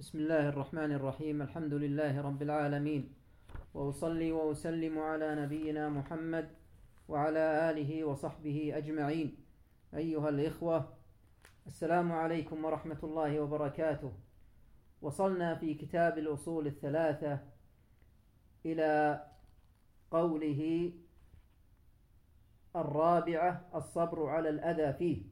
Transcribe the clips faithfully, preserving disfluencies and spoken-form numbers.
بسم الله الرحمن الرحيم. الحمد لله رب العالمين، وأصلي وأسلم على نبينا محمد وعلى آله وصحبه أجمعين. أيها الإخوة، السلام عليكم ورحمة الله وبركاته. وصلنا في كتاب الأصول الثلاثة إلى قوله الرابعة الصبر على الأذى فيه.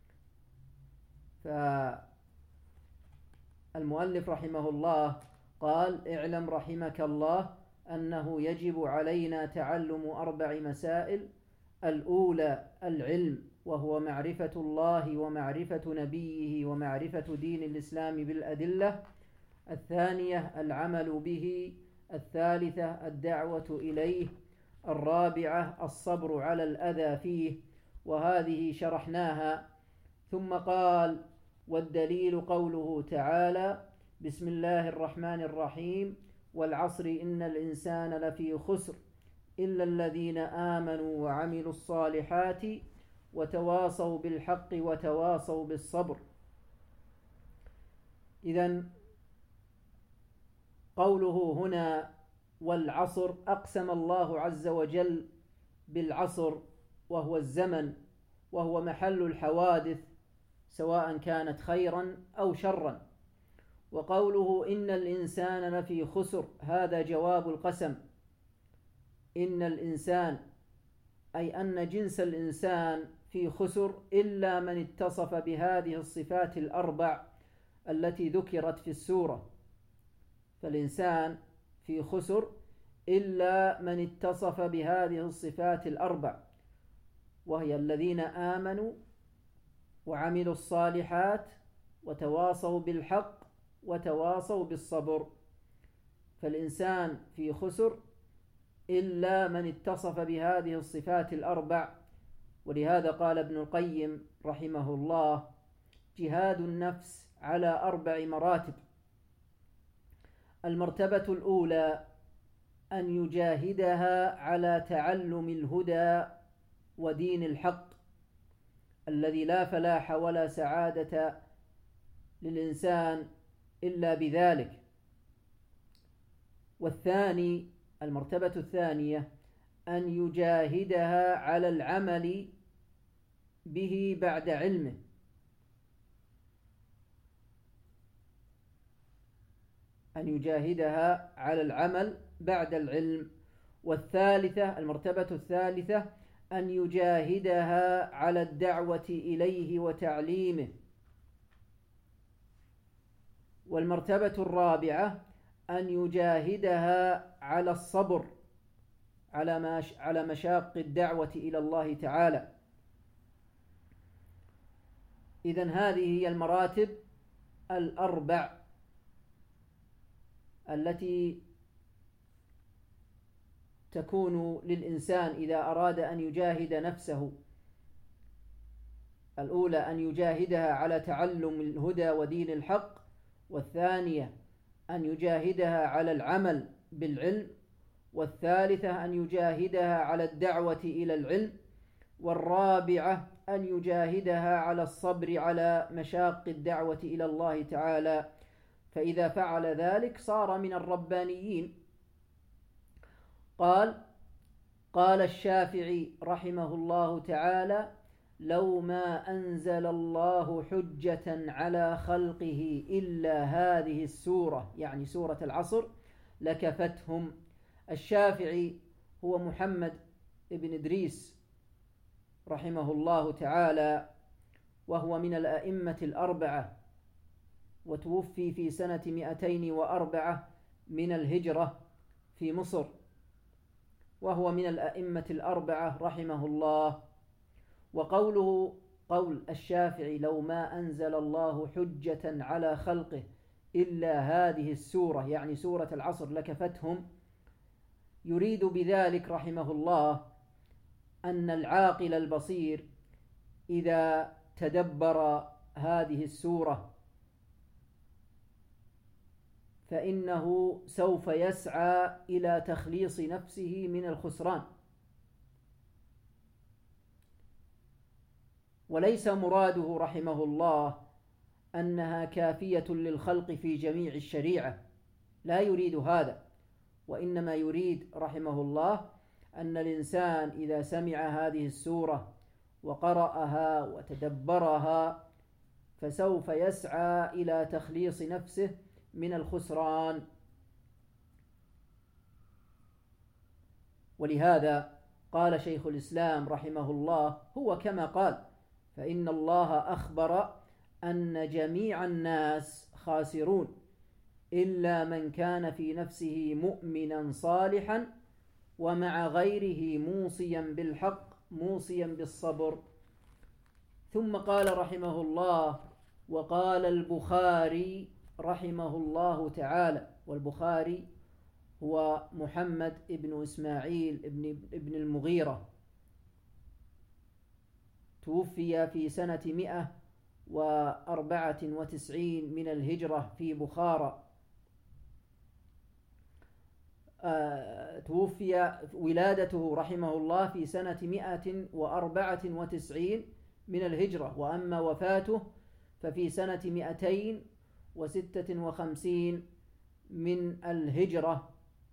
فالمؤلف رحمه الله قال: اعلم رحمك الله أنه يجب علينا تعلم أربع مسائل. الأولى العلم، وهو معرفة الله ومعرفة نبيه ومعرفة دين الإسلام بالأدلة. الثانية العمل به. الثالثة الدعوة إليه. الرابعة الصبر على الأذى فيه، وهذه شرحناها. ثم قال: والدليل قوله تعالى: بسم الله الرحمن الرحيم، والعصر إن الإنسان لفي خسر إلا الذين آمنوا وعملوا الصالحات وتواصوا بالحق وتواصوا بالصبر. إذن قوله هنا والعصر، أقسم الله عز وجل بالعصر، وهو الزمن، وهو محل الحوادث سواء كانت خيرا أو شرا. وقوله إن الإنسان لفي خسر، هذا جواب القسم. إن الإنسان أي أن جنس الإنسان في خسر إلا من اتصف بهذه الصفات الأربع التي ذكرت في السورة. فالإنسان في خسر إلا من اتصف بهذه الصفات الأربع، وهي الذين آمنوا وعملوا الصالحات وتواصوا بالحق وتواصوا بالصبر. فالإنسان في خسر إلا من اتصف بهذه الصفات الأربع. ولهذا قال ابن القيم رحمه الله: جهاد النفس على أربع مراتب. المرتبة الأولى أن يجاهدها على تعلم الهدى ودين الحق الذي لا فلاح ولا سعادة للإنسان إلا بذلك. والثاني المرتبة الثانية أن يجاهدها على العمل به بعد علمه. أن يجاهدها على العمل بعد العلم. والثالثة المرتبة الثالثة أن يجاهدها على الدعوة إليه وتعليمه. والمرتبة الرابعة أن يجاهدها على الصبر على على مشاق الدعوة إلى الله تعالى. إذن هذه هي المراتب الأربع التي تكون للإنسان إذا أراد أن يجاهد نفسه. الأولى أن يجاهدها على تعلم الهدى ودين الحق. والثانية أن يجاهدها على العمل بالعلم. والثالثة أن يجاهدها على الدعوة إلى العلم. والرابعة أن يجاهدها على الصبر على مشاق الدعوة إلى الله تعالى. فإذا فعل ذلك صار من الربانيين. قال قال الشافعي رحمه الله تعالى: لو ما أنزل الله حجة على خلقه إلا هذه السورة، يعني سورة العصر، لكفتهم. الشافعي هو محمد بن إدريس رحمه الله تعالى، وهو من الأئمة الأربعة، وتوفي في سنة مئتين وأربعة من الهجرة في مصر، وهو من الأئمة الأربعة رحمه الله. وقوله قول الشافعي: لو ما أنزل الله حجة على خلقه إلا هذه السورة، يعني سورة العصر، لكفتهم، يريد بذلك رحمه الله أن العاقل البصير إذا تدبر هذه السورة فإنه سوف يسعى إلى تخليص نفسه من الخسران. وليس مراده رحمه الله أنها كافية للخلق في جميع الشريعة، لا يريد هذا، وإنما يريد رحمه الله أن الإنسان إذا سمع هذه السورة وقرأها وتدبرها فسوف يسعى إلى تخليص نفسه من الخسران. ولهذا قال شيخ الإسلام رحمه الله: هو كما قال، فإن الله أخبر أن جميع الناس خاسرون إلا من كان في نفسه مؤمنا صالحا ومع غيره موصيا بالحق موصيا بالصبر. ثم قال رحمه الله: وقال البخاري رحمه الله تعالى، والبخاري هو محمد ابن إسماعيل ابن, ابن المغيرة، توفي في سنة مئة وأربعة وتسعين من الهجرة في بخارى. آه توفي ولادته رحمه الله في سنة مئة وأربعة وتسعين من الهجرة، وأما وفاته ففي سنة مئتين وستة وخمسين من الهجرة.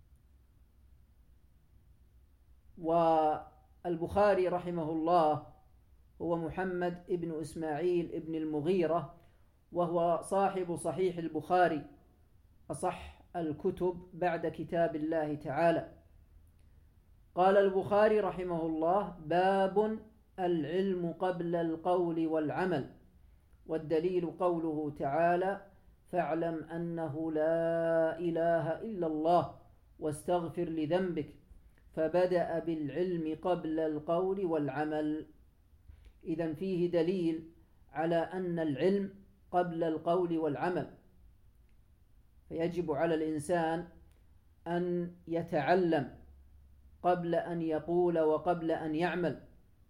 والبخاري رحمه الله هو محمد ابن إسماعيل ابن المغيرة، وهو صاحب صحيح البخاري، أصح الكتب بعد كتاب الله تعالى. قال البخاري رحمه الله: باب العلم قبل القول والعمل. والدليل قوله تعالى: فاعلم أنه لا إله إلا الله واستغفر لذنبك، فبدأ بالعلم قبل القول والعمل. إذن فيه دليل على أن العلم قبل القول والعمل، فيجب على الإنسان أن يتعلم قبل أن يقول وقبل أن يعمل.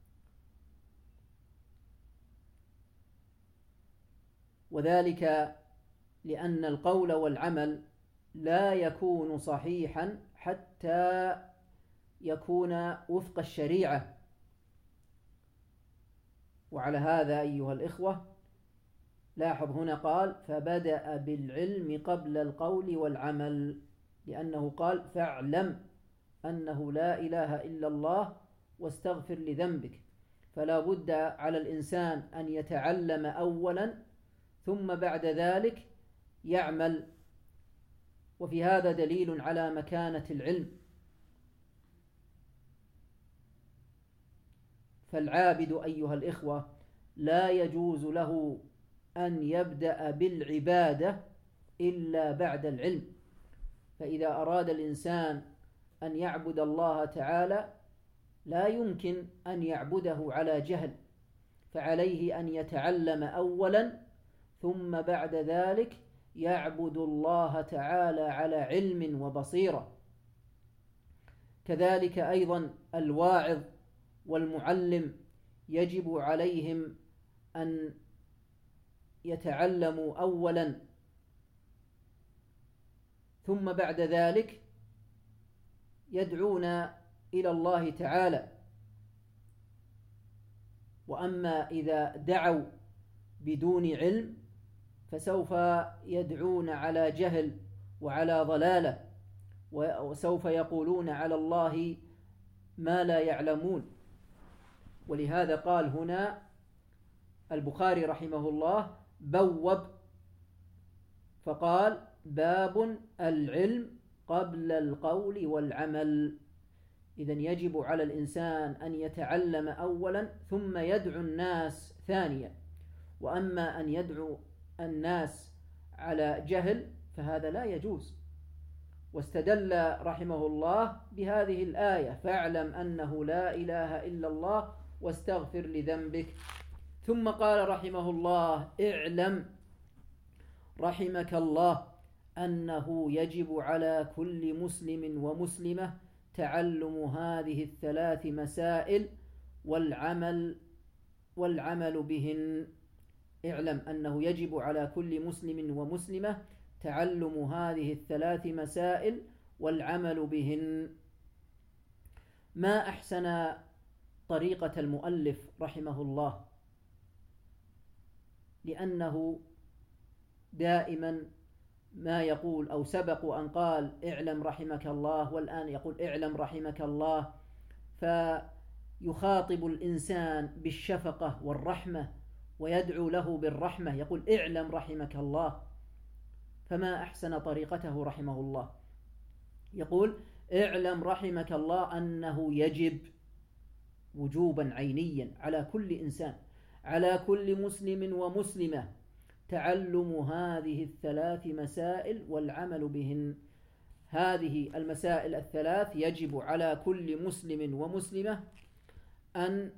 وذلك لأن القول والعمل لا يكون صحيحا حتى يكون وفق الشريعة. وعلى هذا أيها الإخوة لاحظ هنا قال: فبدأ بالعلم قبل القول والعمل، لأنه قال: فاعلم أنه لا إله إلا الله واستغفر لذنبك. فلا بد على الإنسان أن يتعلم أولا ثم بعد ذلك يعمل. وفي هذا دليل على مكانة العلم. فالعابد أيها الإخوة لا يجوز له أن يبدأ بالعبادة إلا بعد العلم. فإذا أراد الإنسان أن يعبد الله تعالى لا يمكن أن يعبده على جهل، فعليه أن يتعلم أولا ثم بعد ذلك يعبد الله تعالى على علم وبصيرة. كذلك أيضا الواعظ والمعلم يجب عليهم أن يتعلموا أولا ثم بعد ذلك يدعون إلى الله تعالى. وأما إذا دعوا بدون علم فسوف يدعون على جهل وعلى ضلالة، وسوف يقولون على الله ما لا يعلمون. ولهذا قال هنا البخاري رحمه الله بوب فقال: باب العلم قبل القول والعمل. إذن يجب على الإنسان أن يتعلم أولا ثم يدعو الناس ثانيا. وأما أن يدعو الناس على جهل فهذا لا يجوز. واستدل رحمه الله بهذه الآية: فاعلم أنه لا إله إلا الله واستغفر لذنبك. ثم قال رحمه الله: اعلم رحمك الله أنه يجب على كل مسلم ومسلمة تعلم هذه الثلاث مسائل والعمل والعمل بهن. اعلم أنه يجب على كل مسلم ومسلمة تعلم هذه الثلاث مسائل والعمل بهن. ما أحسن طريقة المؤلف رحمه الله، لأنه دائما ما يقول أو سبق وأن قال اعلم رحمك الله، والآن يقول اعلم رحمك الله، فيخاطب الإنسان بالشفقة والرحمة ويدعو له بالرحمة، يقول اعلم رحمك الله. فما أحسن طريقته رحمه الله، يقول اعلم رحمك الله أنه يجب وجوبا عينيا على كل إنسان، على كل مسلم ومسلمة، تعلم هذه الثلاث مسائل والعمل بهن. هذه المسائل الثلاث يجب على كل مسلم ومسلمة أن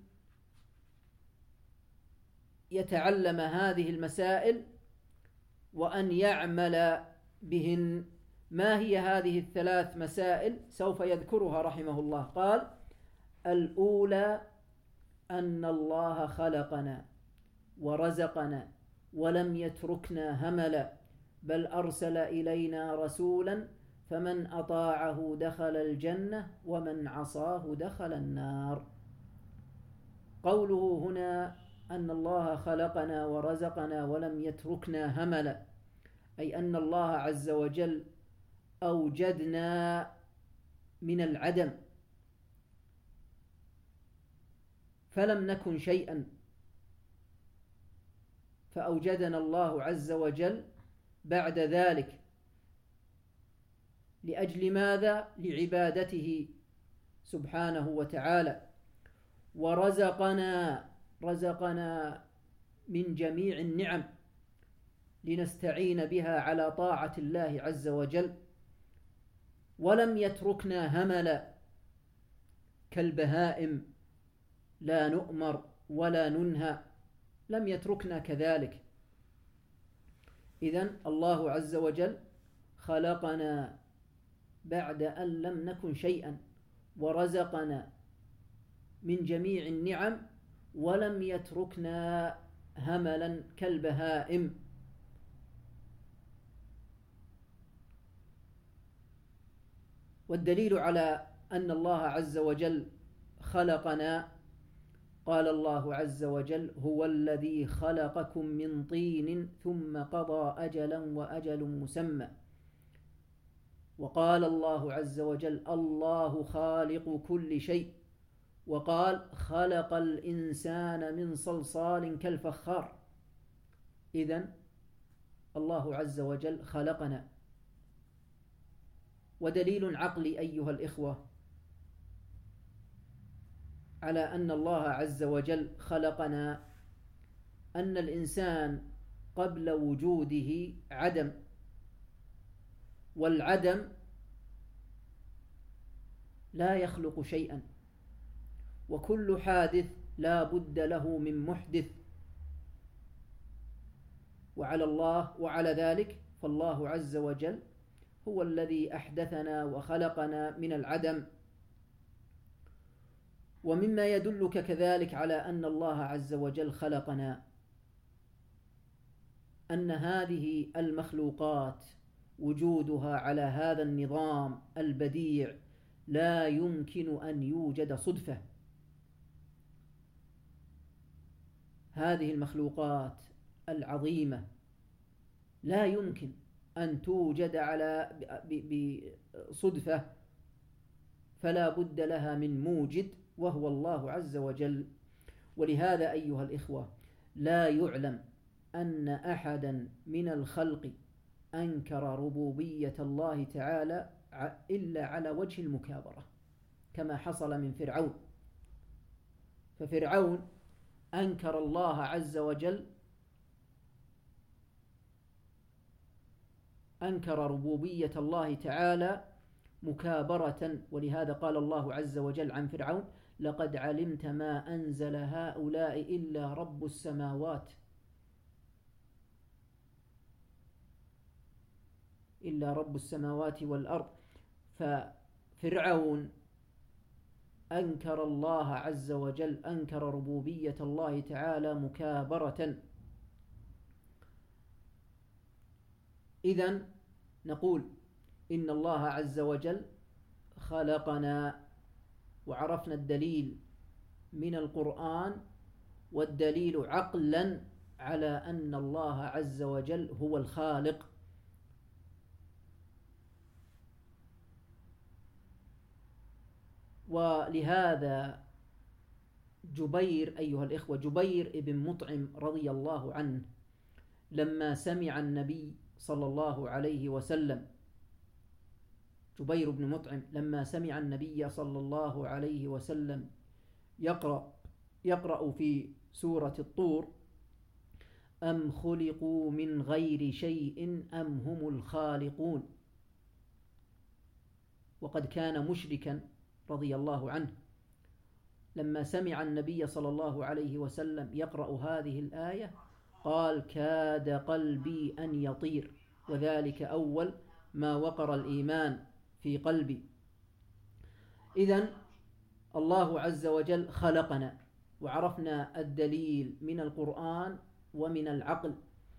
يتعلم هذه المسائل وأن يعمل بهن. ما هي هذه الثلاث مسائل؟ سوف يذكرها رحمه الله. قال: الأولى أن الله خلقنا ورزقنا ولم يتركنا هملا، بل أرسل إلينا رسولا فمن أطاعه دخل الجنة ومن عصاه دخل النار. قوله هنا أن الله خلقنا ورزقنا ولم يتركنا هملا، أي أن الله عز وجل أوجدنا من العدم فلم نكن شيئا، فأوجدنا الله عز وجل بعد ذلك. لأجل ماذا؟ لعبادته سبحانه وتعالى. ورزقنا، رزقنا من جميع النعم لنستعين بها على طاعة الله عز وجل. ولم يتركنا هملا كالبهائم، لا نؤمر ولا ننهى، لم يتركنا كذلك. إذن الله عز وجل خلقنا بعد أن لم نكن شيئا، ورزقنا من جميع النعم، ولم يتركنا هملا كالبهائم. والدليل على أن الله عز وجل خلقنا، قال الله عز وجل: هو الذي خلقكم من طين ثم قضى أجلا وأجل مسمى. وقال الله عز وجل: الله خالق كل شيء. وقال: خلق الإنسان من صلصال كالفخار. إذن الله عز وجل خلقنا. ودليل عقلي أيها الإخوة على أن الله عز وجل خلقنا أن الإنسان قبل وجوده عدم، والعدم لا يخلق شيئا، وكل حادث لا بد له من محدث. وعلى الله وعلى ذلك فالله عز وجل هو الذي أحدثنا وخلقنا من العدم. ومما يدلك كذلك على أن الله عز وجل خلقنا أن هذه المخلوقات وجودها على هذا النظام البديع لا يمكن أن يوجد صدفة. هذه المخلوقات العظيمة لا يمكن أن توجد على بصدفة، فلا بد لها من موجد وهو الله عز وجل. ولهذا أيها الإخوة لا يعلم أن أحدا من الخلق أنكر ربوبية الله تعالى إلا على وجه المكابرة، كما حصل من فرعون. ففرعون أنكر الله عز وجل، أنكر ربوبية الله تعالى مكابرة. ولهذا قال الله عز وجل عن فرعون: لقد علمت ما أنزل هؤلاء إلا رب السماوات إلا رب السماوات والأرض. ففرعون أنكر الله عز وجل، أنكر ربوبية الله تعالى مكابرة. إذن نقول إن الله عز وجل خلقنا، وعرفنا الدليل من القرآن، والدليل عقلا على أن الله عز وجل هو الخالق. ولهذا جبير أيها الإخوة جبير ابن مطعم رضي الله عنه لما سمع النبي صلى الله عليه وسلم جبير بن مطعم لما سمع النبي صلى الله عليه وسلم يقرأ يقرأ في سورة الطور أم خلقوا من غير شيء أم هم الخالقون، وقد كان مشركا رضي الله عنه، لما سمع النبي صلى الله عليه وسلم يقرأ هذه الآية قال كاد قلبي أن يطير، وذلك أول ما وقر الإيمان في قلبي. إذن الله عز وجل خلقنا، وعرفنا الدليل من القرآن ومن العقل،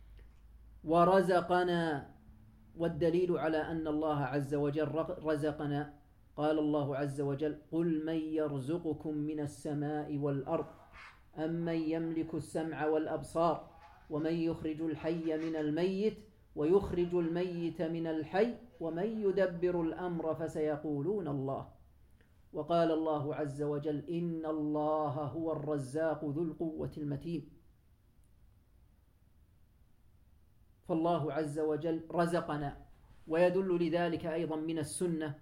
ورزقنا، والدليل على أن الله عز وجل رزقنا قال الله عز وجل قل من يرزقكم من السماء والأرض أمن يملك السمع والأبصار ومن يخرج الحي من الميت ويخرج الميت من الحي ومن يدبر الأمر فسيقولون الله. وقال الله عز وجل إن الله هو الرزاق ذو القوة المتين. فالله عز وجل رزقنا. ويدل لذلك أيضا من السنة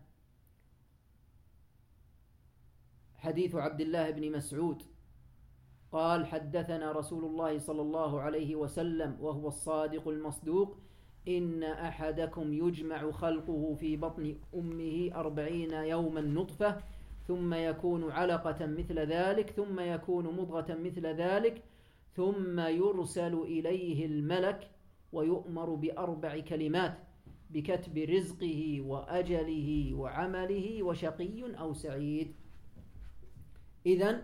حديث عبد الله بن مسعود قال حدثنا رسول الله صلى الله عليه وسلم وهو الصادق المصدوق إن أحدكم يجمع خلقه في بطن أمه أربعين يوما نطفة ثم يكون علقة مثل ذلك ثم يكون مضغة مثل ذلك ثم يرسل إليه الملك ويؤمر بأربع كلمات بكتب رزقه وأجله وعمله وشقي أو سعيد. إذن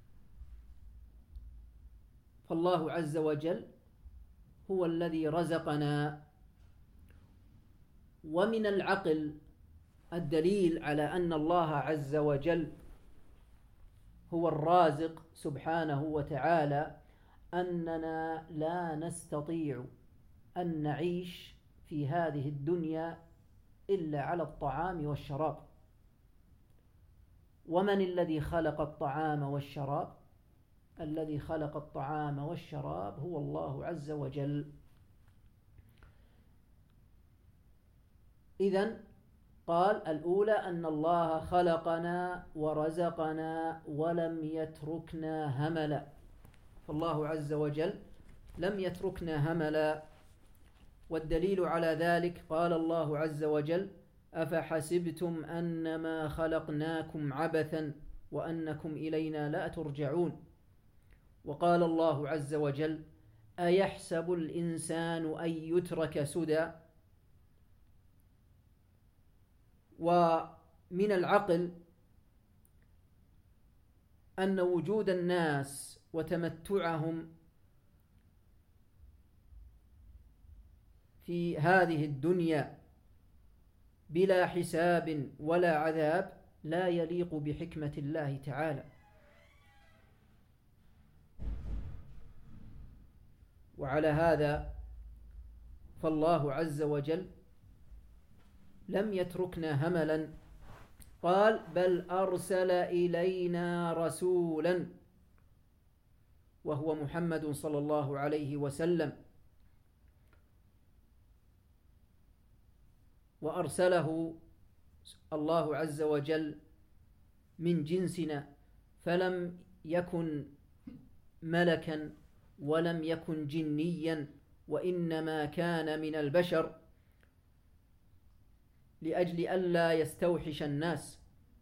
فالله عز وجل هو الذي رزقنا. ومن العقل الدليل على أن الله عز وجل هو الرازق سبحانه وتعالى أننا لا نستطيع أن نعيش في هذه الدنيا إلا على الطعام والشراب. ومن الذي خلق الطعام والشراب؟ الذي خلق الطعام والشراب هو الله عز وجل. إذن قال الأولى أن الله خلقنا ورزقنا ولم يتركنا هملا، فالله عز وجل لم يتركنا هملا. والدليل على ذلك قال الله عز وجل أفحسبتم أنما خلقناكم عبثا وأنكم إلينا لا ترجعون. وقال الله عز وجل أيحسب الإنسان أن يترك سدى. ومن العقل أن وجود الناس وتمتعهم في هذه الدنيا بلا حساب ولا عذاب لا يليق بحكمة الله تعالى. وعلى هذا فالله عز وجل لم يتركنا هملا، قال بل أرسل إلينا رسولا وهو محمد صلى الله عليه وسلم، وأرسله الله عز وجل من جنسنا، فلم يكن ملكا ولم يكن جنيا، وإنما كان من البشر لأجل ألا يستوحش الناس.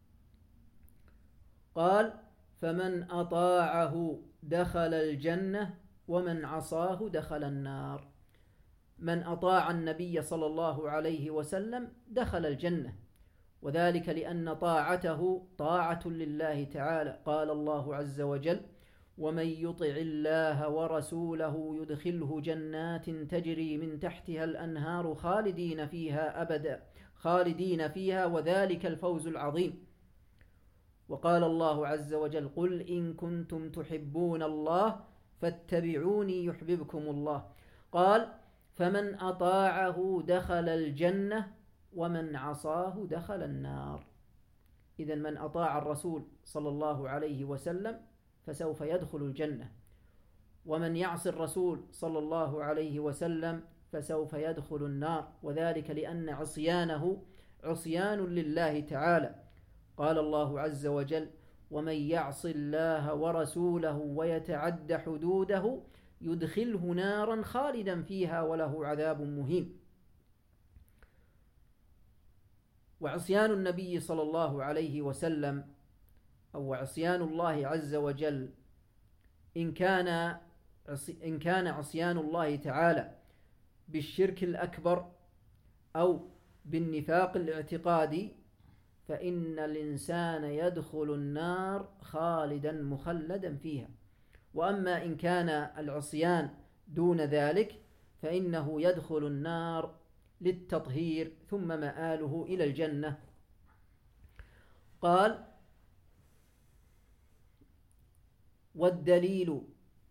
قال فمن أطاعه دخل الجنة ومن عصاه دخل النار. من أطاع النبي صلى الله عليه وسلم دخل الجنة، وذلك لأن طاعته طاعة لله تعالى. قال الله عز وجل ومن يطع الله ورسوله يدخله جنات تجري من تحتها الأنهار خالدين فيها أبدا خالدين فيها وذلك الفوز العظيم. وقال الله عز وجل قل إن كنتم تحبون الله فاتبعوني يحببكم الله. قال فمن أطاعه دخل الجنة ومن عصاه دخل النار. إذن من أطاع الرسول صلى الله عليه وسلم فسوف يدخل الجنة، ومن يعصي الرسول صلى الله عليه وسلم فسوف يدخل النار، وذلك لأن عصيانه عصيان لله تعالى. قال الله عز وجل ومن يعص الله ورسوله ويتعد حدوده يدخله نارا خالدا فيها وله عذاب مهين. وعصيان النبي صلى الله عليه وسلم أو عصيان الله عز وجل إن كان إن كان عصيان الله تعالى بالشرك الأكبر أو بالنفاق الاعتقادي فإن الإنسان يدخل النار خالدا مخلدا فيها. وأما إن كان العصيان دون ذلك فإنه يدخل النار للتطهير ثم مآله إلى الجنة. قال والدليل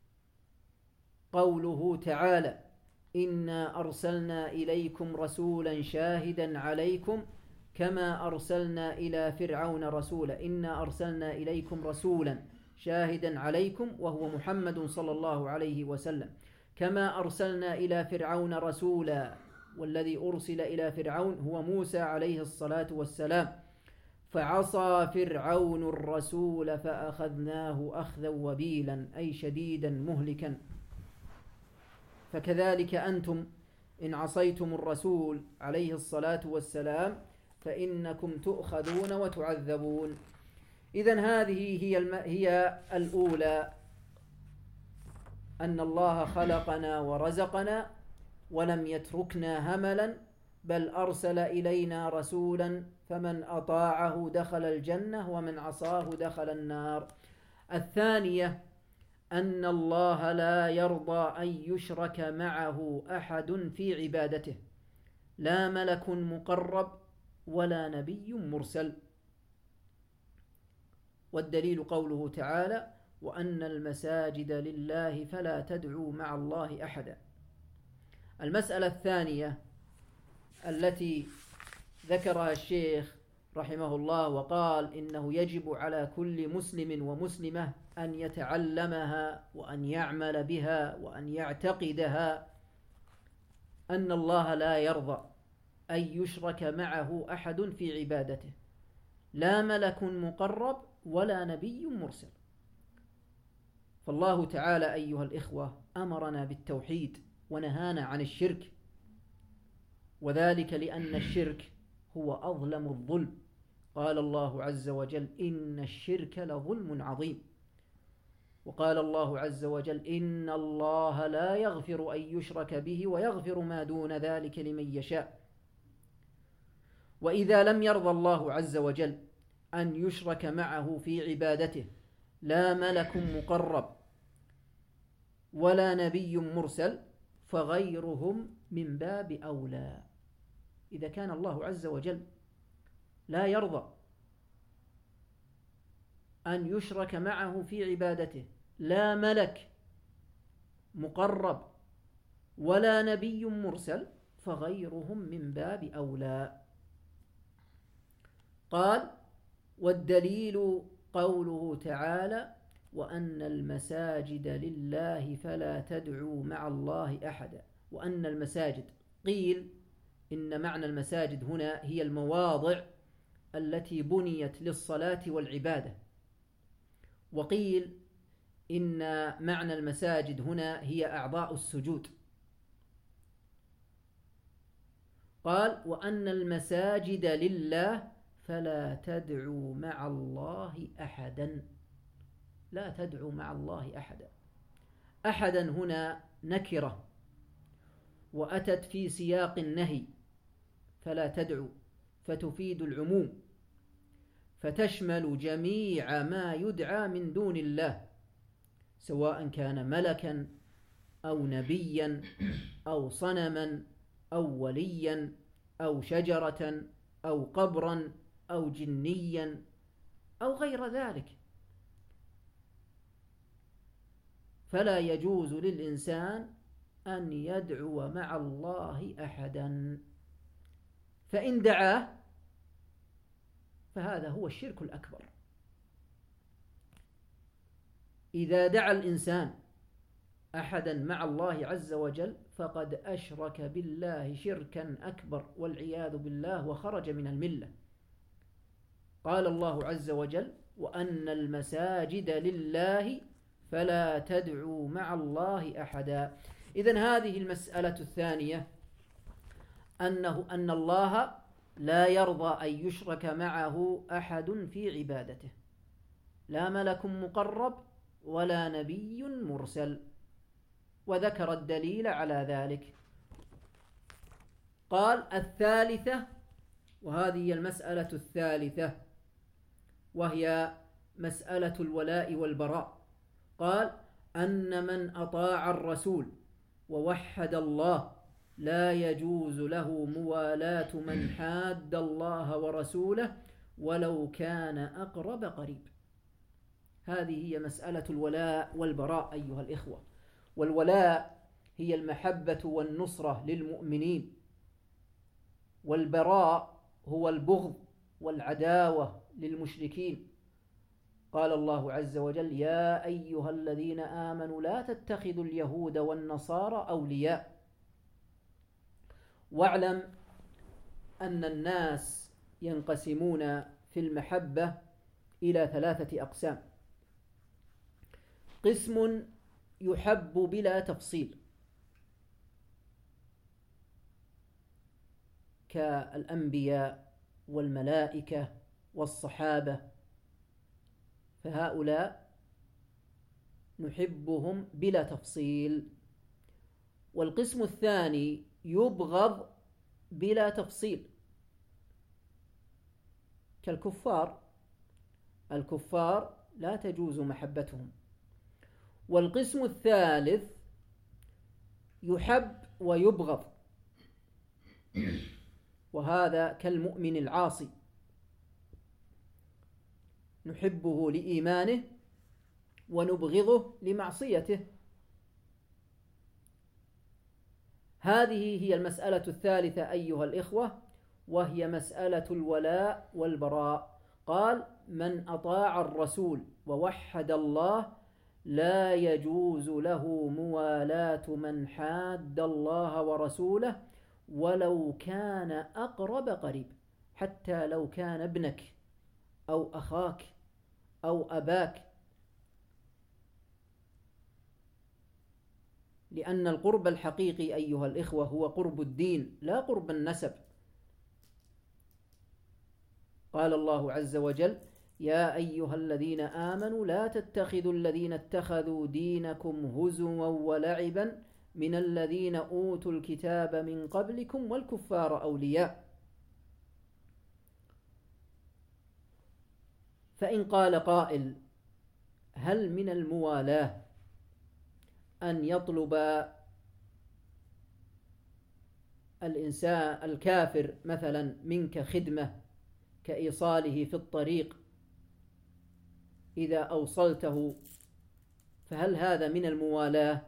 قوله تعالى إنا أرسلنا إليكم رسولا شاهدا عليكم كما أرسلنا إلى فرعون رسولا. إنا أرسلنا إليكم رسولا شاهدا عليكم وهو محمد صلى الله عليه وسلم، كما أرسلنا إلى فرعون رسولا، والذي أرسل إلى فرعون هو موسى عليه الصلاة والسلام، فعصى فرعون الرسول فأخذناه أخذا وبيلا أي شديدا مهلكا. فكذلك أنتم إن عصيتم الرسول عليه الصلاة والسلام فإنكم تؤخذون وتعذبون. إذن هذه هي, الم... هي الأولى، أن الله خلقنا ورزقنا ولم يتركنا هملا، بل أرسل إلينا رسولا فمن أطاعه دخل الجنة ومن عصاه دخل النار. الثانية أن الله لا يرضى أن يشرك معه أحد في عبادته، لا ملك مقرب ولا نبي مرسل. والدليل قوله تعالى وأن المساجد لله فلا تدعوا مع الله أحدا. المسألة الثانية التي ذكرها الشيخ رحمه الله وقال إنه يجب على كل مسلم ومسلمة أن يتعلمها وأن يعمل بها وأن يعتقدها، أن الله لا يرضى أن يشرك معه أحد في عبادته، لا ملك مقرب ولا نبي مرسل. فالله تعالى أيها الإخوة أمرنا بالتوحيد ونهانا عن الشرك، وذلك لأن الشرك هو أظلم الظلم. قال الله عز وجل إن الشرك لظلم عظيم. وقال الله عز وجل إن الله لا يغفر أن يشرك به ويغفر ما دون ذلك لمن يشاء. وإذا لم يرضى الله عز وجل أن يشرك معه في عبادته لا ملك مقرب ولا نبي مرسل فغيرهم من باب أولى. إذا كان الله عز وجل لا يرضى أن يشرك معه في عبادته لا ملك مقرب ولا نبي مرسل فغيرهم من باب أولى. قال والدليل قوله تعالى وأن المساجد لله فلا تدعوا مع الله أحدا. وأن المساجد، قيل إن معنى المساجد هنا هي المواضع التي بنيت للصلاة والعبادة، وقيل إن معنى المساجد هنا هي أعضاء السجود. قال وأن المساجد لله فلا تدعوا مع الله أحدا، لا تدعوا مع الله أحدا. أحدا هنا نكرة وأتت في سياق النهي، فلا تدعوا فتفيد العموم، فتشمل جميع ما يدعى من دون الله، سواء كان ملكا أو نبيا أو صنما أو وليا أو شجرة أو قبرا أو جنيا أو غير ذلك. فلا يجوز للإنسان أن يدعو مع الله أحدا، فإن دعاه فهذا هو الشرك الأكبر. إذا دعا الإنسان أحدا مع الله عز وجل فقد أشرك بالله شركا أكبر والعياذ بالله، وخرج من الملة. قال الله عز وجل: وأن المساجد لله فلا تدعوا مع الله أحدا. إذن هذه المسألة الثانية، أنه أن الله لا يرضى أن يشرك معه أحد في عبادته، لا ملك مقرب ولا نبي مرسل، وذكر الدليل على ذلك. قال: الثالثة، وهذه المسألة الثالثة، وهي مسألة الولاء والبراء. قال: أن من أطاع الرسول ووحد الله لا يجوز له موالاة من حاد الله ورسوله ولو كان أقرب قريب. هذه هي مسألة الولاء والبراء أيها الإخوة. والولاء هي المحبة والنصرة للمؤمنين، والبراء هو البغض والعداوة للمشركين. قال الله عز وجل: يا أيها الذين آمنوا لا تتخذوا اليهود والنصارى أولياء. واعلم أن الناس ينقسمون في المحبة إلى ثلاثة أقسام: قسم يحب بلا تفصيل كالأنبياء والملائكة والصحابة، فهؤلاء نحبهم بلا تفصيل. والقسم الثاني يبغض بلا تفصيل كالكفار، الكفار لا تجوز محبتهم. والقسم الثالث يحب ويبغض، وهذا كالمؤمن العاصي، نحبه لإيمانه ونبغضه لمعصيته. هذه هي المسألة الثالثة أيها الإخوة، وهي مسألة الولاء والبراء. قال: من أطاع الرسول ووحد الله لا يجوز له موالاة من حاد الله ورسوله ولو كان أقرب قريب، حتى لو كان ابنك أو أخاك أو أباك، لأن القرب الحقيقي أيها الإخوة هو قرب الدين لا قرب النسب. قال الله عز وجل: يا أيها الذين آمنوا لا تتخذوا الذين اتخذوا دينكم هزوا ولعبا من الذين أوتوا الكتاب من قبلكم والكفار أولياء. فإن قال قائل: هل من الموالاة أن يطلب الإنسان الكافر مثلا منك خدمة كإيصاله في الطريق إذا أوصلته، فهل هذا من الموالاة؟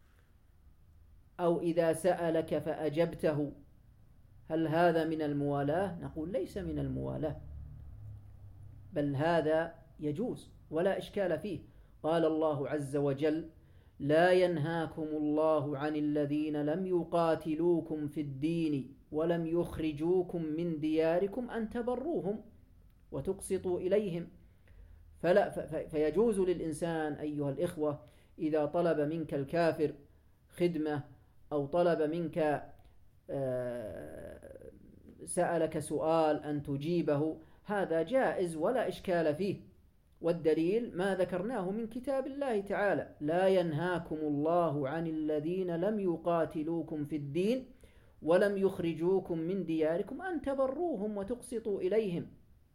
أو إذا سألك فأجبته، هل هذا من الموالاة؟ نقول ليس من الموالاة، بل هذا يجوز ولا إشكال فيه. قال الله عز وجل: لا ينهاكم الله عن الذين لم يقاتلوكم في الدين ولم يخرجوكم من دياركم أن تبروهم وتقسطوا إليهم. فلا فيجوز للإنسان أيها الإخوة إذا طلب منك الكافر خدمة أو طلب منك سألك سؤال أن تجيبه، هذا جائز ولا إشكال فيه. والدليل ما ذكرناه من كتاب الله تعالى: لا ينهاكم الله عن الذين لم يقاتلوكم في الدين ولم يخرجوكم من دياركم أن تبروهم وتقسطوا إليهم.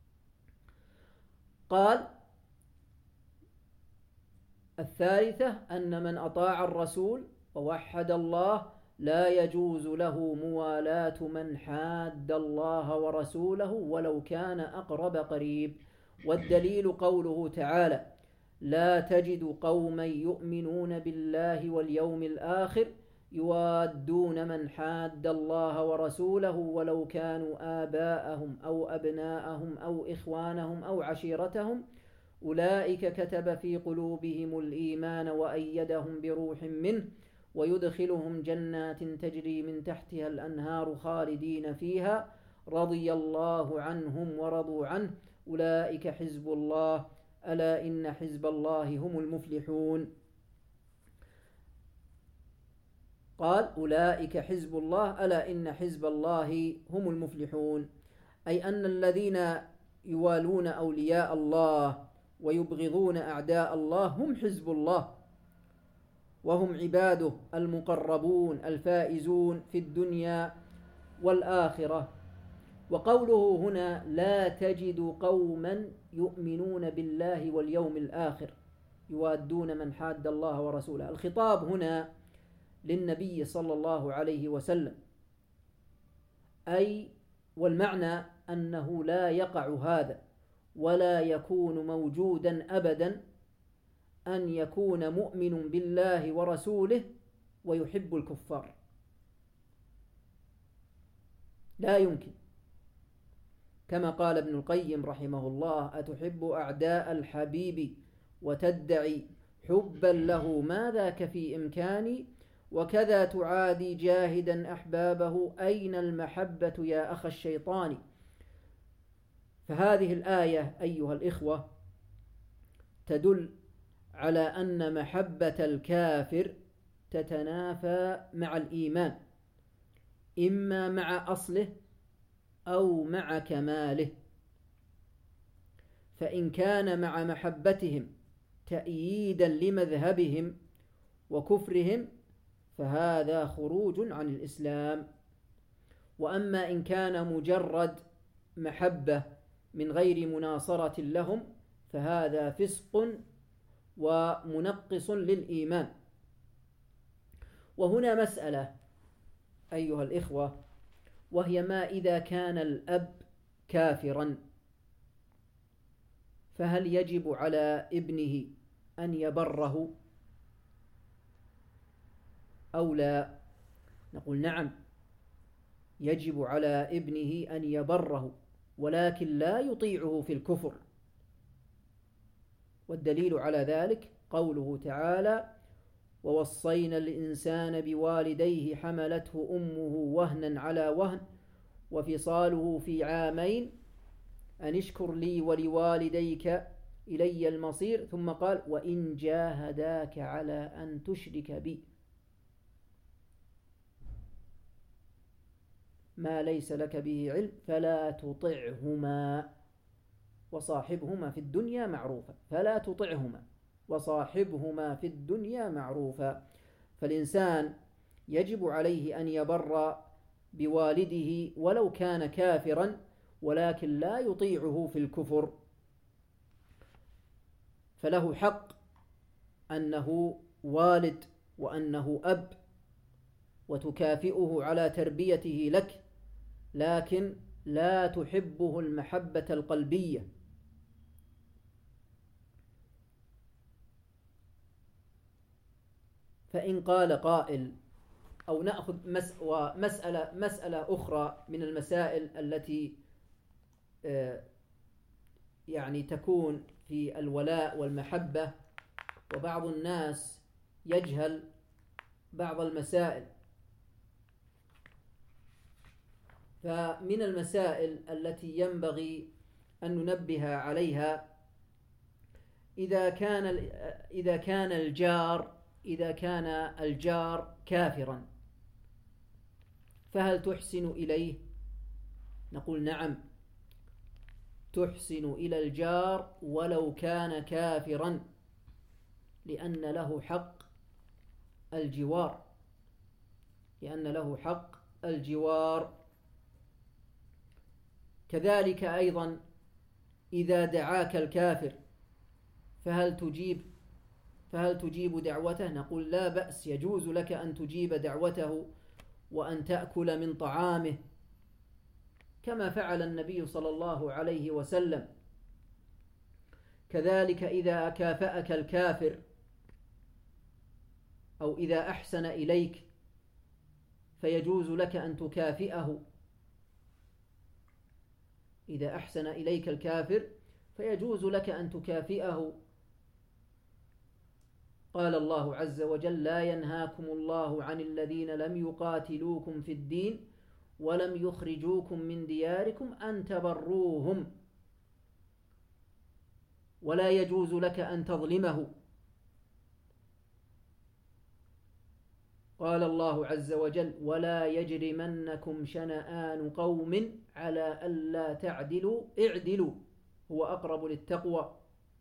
قال: الثالثة أن من أطاع الرسول ووحد الله لا يجوز له موالاة من حاد الله ورسوله ولو كان أقرب قريب. والدليل قوله تعالى: لا تجد قوما يؤمنون بالله واليوم الآخر يوادون من حاد الله ورسوله ولو كانوا آباءهم أو أبناءهم أو إخوانهم أو عشيرتهم أولئك كتب في قلوبهم الإيمان وأيدهم بروح منه ويدخلهم جنات تجري من تحتها الأنهار خالدين فيها رضي الله عنهم ورضوا عنه أولئك حزب الله ألا إن حزب الله هم المفلحون. قال أولئك حزب الله ألا إن حزب الله هم المفلحون، أي أن الذين يوالون أولياء الله ويبغضون أعداء الله هم حزب الله، وهم عباده المقربون الفائزون في الدنيا والآخرة. وقوله هنا لا تجد قوما يؤمنون بالله واليوم الآخر يوادون من حاد الله ورسوله، الخطاب هنا للنبي صلى الله عليه وسلم، أي والمعنى أنه لا يقع هذا ولا يكون موجودا أبدا أن يكون مؤمن بالله ورسوله ويحب الكفار، لا يمكن. كما قال ابن القيم رحمه الله أتحب أعداء الحبيب وتدعي حبا له ما ذاك في إمكاني وكذا تعادي جاهدا أحبابه أين المحبة يا أخ الشيطان. فهذه الآية أيها الإخوة تدل على أن محبة الكافر تتنافى مع الإيمان، إما مع أصله أو مع كماله. فإن كان مع محبتهم تأييدا لمذهبهم وكفرهم فهذا خروج عن الإسلام، وأما إن كان مجرد محبة من غير مناصرة لهم فهذا فسق ومنقص للإيمان. وهنا مسألة أيها الإخوة، وهي ما إذا كان الأب كافرا فهل يجب على ابنه أن يبره أو لا؟ نقول نعم، يجب على ابنه أن يبره ولكن لا يطيعه في الكفر. والدليل على ذلك قوله تعالى ووصينا الإنسان بوالديه حملته أمه وهنا على وهن وفصاله في عامين أن اشكر لي ولوالديك إلي المصير، ثم قال وإن جاهداك على أن تشرك بي ما ليس لك به علم فلا تطعهما وصاحبهما في الدنيا معروفا. فلا تطعهما وصاحبهما في الدنيا معروفا. فالإنسان يجب عليه أن يبر بوالده ولو كان كافرا ولكن لا يطيعه في الكفر، فله حق أنه والد وأنه أب وتكافئه على تربيته لك، لكن لا تحبه المحبة القلبية. فإن قال قائل أو نأخذ مسألة, مسألة أخرى من المسائل التي يعني تكون في الولاء والمحبة، وبعض الناس يجهل بعض المسائل. فمن المسائل التي ينبغي أن ننبه عليها إذا كان إذا كان الجار إذا كان الجار كافرا فهل تحسن إليه؟ نقول نعم، تحسن إلى الجار ولو كان كافرا، لأن له حق الجوار لأن له حق الجوار. كذلك أيضا إذا دعاك الكافر فهل تجيب فهل تجيب دعوته؟ نقول لا بأس، يجوز لك أن تجيب دعوته وأن تأكل من طعامه كما فعل النبي صلى الله عليه وسلم. كذلك إذا كافأك الكافر أو إذا أحسن إليك فيجوز لك أن تكافئه. إذا أحسن إليك الكافر فيجوز لك أن تكافئه. قال الله عز وجل: لا ينهاكم الله عن الذين لم يقاتلوكم في الدين ولم يخرجوكم من دياركم أن تبروهم ولا يجوز لك أن تظلمه. قال الله عز وجل: ولا يجرمنكم شنآن قوم على ألا تعدلوا اعدلوا هو أقرب للتقوى.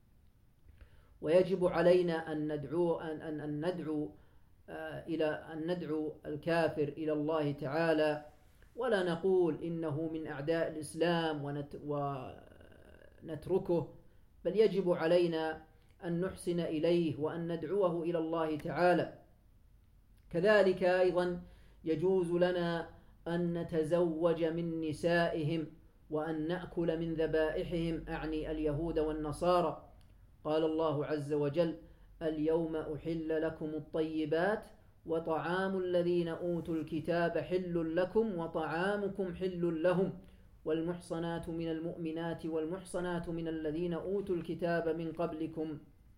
ويجب علينا أن ندعو أن أن أن ندعو آه إلى أن ندعو الكافر إلى الله تعالى، ولا نقول إنه من أعداء الإسلام ونت ونتركه، بل يجب علينا أن نحسن إليه وأن ندعوه إلى الله تعالى. كذلك أيضا يجوز لنا أن نتزوج من نسائهم وأن نأكل من ذبائحهم، أعني اليهود والنصارى. قال الله عز وجل: اليوم أحل لكم الطيبات وطعام الذين أوتوا الكتاب حل لكم وطعامكم حل لهم والمحصنات من المؤمنات والمحصنات من الذين أوتوا الكتاب من قبلكم.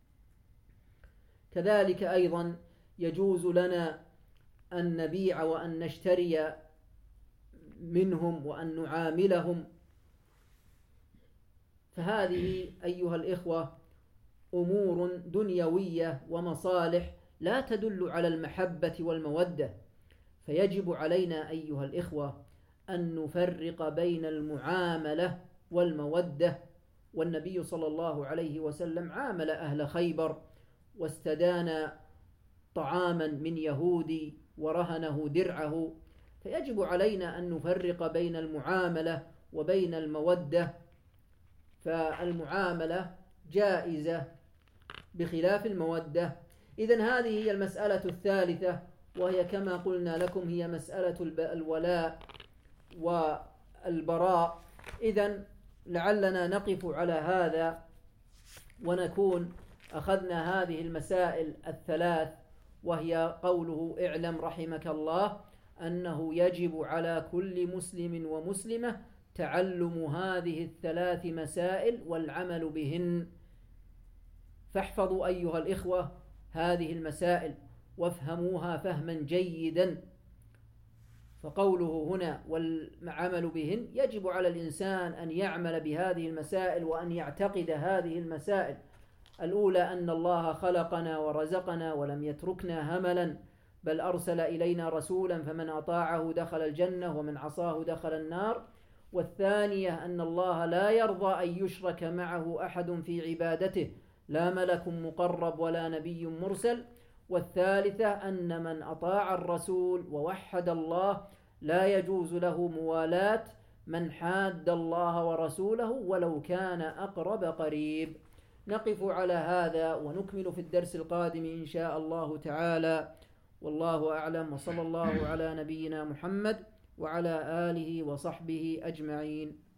كذلك أيضا يجوز لنا أن نبيع وأن نشتري منهم وأن نعاملهم. فهذه أيها الإخوة أمور دنيوية ومصالح لا تدل على المحبة والمودة، فيجب علينا أيها الإخوة أن نفرق بين المعاملة والمودة. والنبي صلى الله عليه وسلم عامل أهل خيبر واستدان طعاما من يهودي ورهنه درعه، فيجب علينا أن نفرق بين المعاملة وبين المودة. فالمعاملة جائزة بخلاف المودة. إذن هذه هي المسألة الثالثة، وهي كما قلنا لكم هي مسألة الولاء والبراء. إذن لعلنا نقف على هذا ونكون أخذنا هذه المسائل الثلاث، وهي قوله: اعلم رحمك الله أنه يجب على كل مسلم ومسلمة تعلم هذه الثلاث مسائل والعمل بهن. فاحفظوا أيها الإخوة هذه المسائل وافهموها فهما جيدا. فقوله هنا والعمل بهن، يجب على الإنسان أن يعمل بهذه المسائل وأن يعتقد هذه المسائل. الأولى أن الله خلقنا ورزقنا ولم يتركنا هملا، بل أرسل إلينا رسولا فمن أطاعه دخل الجنة ومن عصاه دخل النار. والثانية أن الله لا يرضى أن يشرك معه أحد في عبادته، لا ملك مقرب ولا نبي مرسل. والثالثة أن من أطاع الرسول ووحد الله لا يجوز له موالاة من حاد الله ورسوله ولو كان أقرب قريب. نقف على هذا ونكمل في الدرس القادم إن شاء الله تعالى، والله أعلم، وصلى الله على نبينا محمد وعلى آله وصحبه أجمعين.